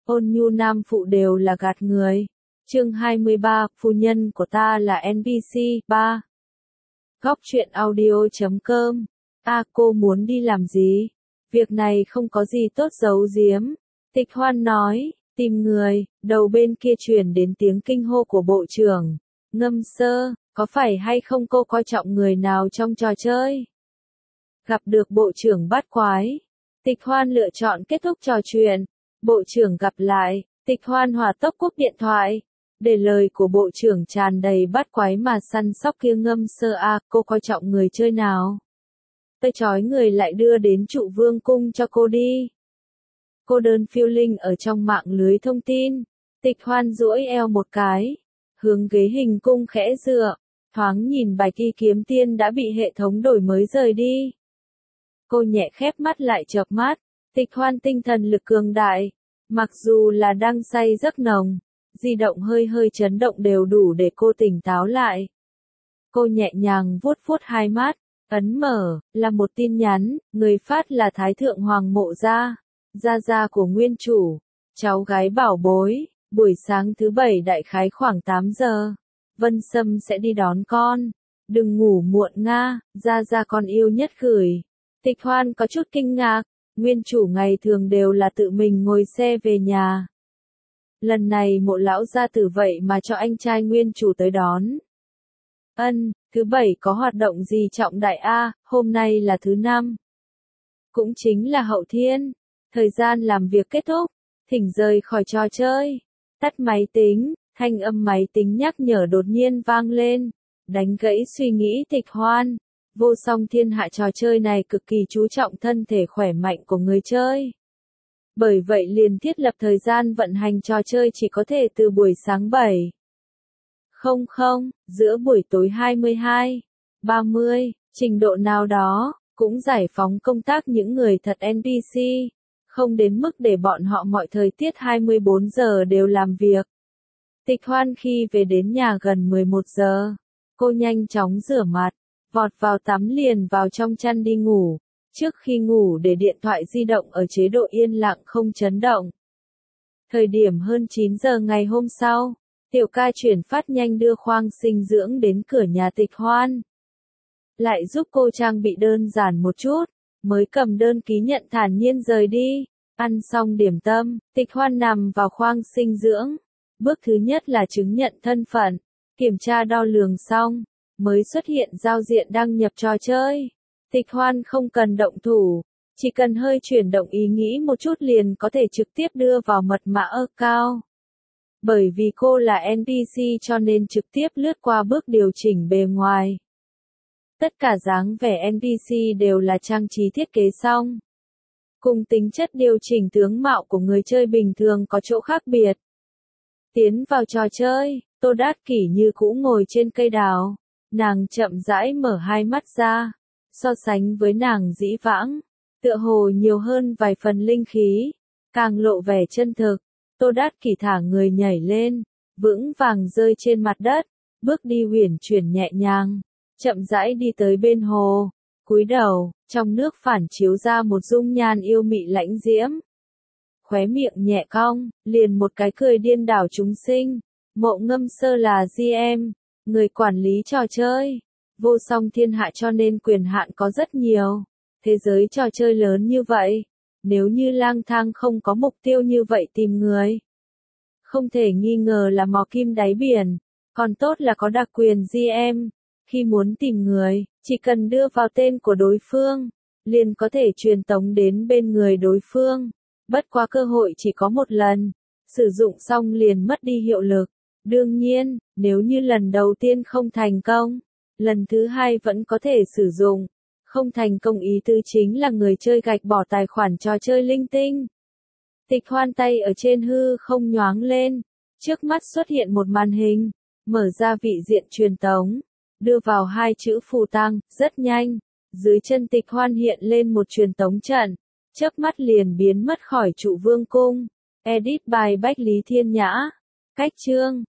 Ôn nhu nam phụ đều là gạt người. Chương 23, phu nhân của ta là NPC. 3. Góc truyện audio.com. Cô muốn đi làm gì? Việc này không có gì tốt giấu giếm. Tịch Hoan nói, tìm người. Đầu bên kia truyền đến tiếng kinh hô của bộ trưởng. Ngâm Sơ, có phải hay không cô coi trọng người nào trong trò chơi? Gặp được bộ trưởng bát quái. Tịch Hoan lựa chọn kết thúc trò chuyện. Bộ trưởng gặp lại. Tịch Hoan hỏa tốc cúp điện thoại. Để lời của bộ trưởng tràn đầy bát quái mà săn sóc kia. Ngâm Sơ cô coi trọng người chơi nào? Tôi trói người lại đưa đến Trụ Vương cung cho cô đi. Cô đơn phiêu linh ở trong mạng lưới thông tin. Tịch Hoan duỗi eo một cái, hướng ghế hình cung khẽ dựa, thoáng nhìn bài kỳ kiếm tiên đã bị hệ thống đổi mới rời đi. Cô nhẹ khép mắt lại chợp mắt. Tịch Hoan tinh thần lực cường đại, mặc dù là đang say giấc nồng, di động hơi hơi chấn động đều đủ để cô tỉnh táo lại. Cô nhẹ nhàng vuốt vuốt hai mắt, ấn mở, là một tin nhắn, người phát là Thái Thượng Hoàng Mộ gia của nguyên chủ, cháu gái bảo bối, buổi sáng thứ Bảy đại khái khoảng 8 giờ, Vân Sâm sẽ đi đón con, đừng ngủ muộn nga, gia con yêu nhất gửi. Tịch Hoan có chút kinh ngạc, nguyên chủ ngày thường đều là tự mình ngồi xe về nhà. Lần này Mộ lão gia tử vậy mà cho anh trai nguyên chủ tới đón. Thứ Bảy có hoạt động gì trọng đại hôm nay là thứ Năm. Cũng chính là Hậu Thiên. Thời gian làm việc kết thúc, thỉnh rời khỏi trò chơi. Tắt máy tính, thanh âm máy tính nhắc nhở đột nhiên vang lên, đánh gãy suy nghĩ Tịch Hoan. Vô Song Thiên Hạ trò chơi này cực kỳ chú trọng thân thể khỏe mạnh của người chơi. Bởi vậy liền thiết lập thời gian vận hành trò chơi chỉ có thể từ buổi sáng 7:00, giữa buổi tối 22:30, trình độ nào đó, cũng giải phóng công tác những người thật NPC, không đến mức để bọn họ mọi thời tiết 24 giờ đều làm việc. Tịch Hoan khi về đến nhà gần 11 giờ, cô nhanh chóng rửa mặt, vọt vào tắm liền vào trong chăn đi ngủ, trước khi ngủ để điện thoại di động ở chế độ yên lặng không chấn động. Thời điểm hơn 9 giờ ngày hôm sau, Tiểu ca chuyển phát nhanh đưa khoang sinh dưỡng đến cửa nhà Tịch Hoan. Lại giúp cô trang bị đơn giản một chút, mới cầm đơn ký nhận thản nhiên rời đi. Ăn xong điểm tâm, Tịch Hoan nằm vào khoang sinh dưỡng. Bước thứ nhất là chứng nhận thân phận, kiểm tra đo lường xong, mới xuất hiện giao diện đăng nhập trò chơi. Tịch Hoan không cần động thủ, chỉ cần hơi chuyển động ý nghĩ một chút liền có thể trực tiếp đưa vào mật mã account. Bởi vì cô là NPC cho nên trực tiếp lướt qua bước điều chỉnh bề ngoài. Tất cả dáng vẻ NPC đều là trang trí thiết kế xong. Cùng tính chất điều chỉnh tướng mạo của người chơi bình thường có chỗ khác biệt. Tiến vào trò chơi, Tô Đát Kỷ như cũ ngồi trên cây đào. Nàng chậm rãi mở hai mắt ra. So sánh với nàng dĩ vãng, tựa hồ nhiều hơn vài phần linh khí, càng lộ vẻ chân thực. Tô Đát Kỷ thả người nhảy lên, vững vàng rơi trên mặt đất, bước đi uyển chuyển nhẹ nhàng, chậm rãi đi tới bên hồ, cúi đầu, trong nước phản chiếu ra một dung nhan yêu mị lãnh diễm. Khóe miệng nhẹ cong, liền một cái cười điên đảo chúng sinh. Mộ Ngâm Sơ là GM, người quản lý trò chơi. Vô Song Thiên Hạ cho nên quyền hạn có rất nhiều. Thế giới trò chơi lớn như vậy, nếu như lang thang không có mục tiêu như vậy tìm người, không thể nghi ngờ là mò kim đáy biển. Còn tốt là có đặc quyền GM, khi muốn tìm người, chỉ cần đưa vào tên của đối phương, liền có thể truyền tống đến bên người đối phương. Bất quá cơ hội chỉ có một lần, sử dụng xong liền mất đi hiệu lực. Đương nhiên, nếu như lần đầu tiên không thành công, lần thứ hai vẫn có thể sử dụng. Không thành công ý tứ chính là người chơi gạch bỏ tài khoản trò chơi linh tinh. Tịch Hoan tay ở trên hư không nhoáng lên, trước mắt xuất hiện một màn hình, mở ra vị diện truyền tống, đưa vào hai chữ phù tăng, rất nhanh, dưới chân Tịch Hoan hiện lên một truyền tống trận, chớp mắt liền biến mất khỏi Trụ Vương cung. Edit by Bách Lý Thiên Nhã. Cách chương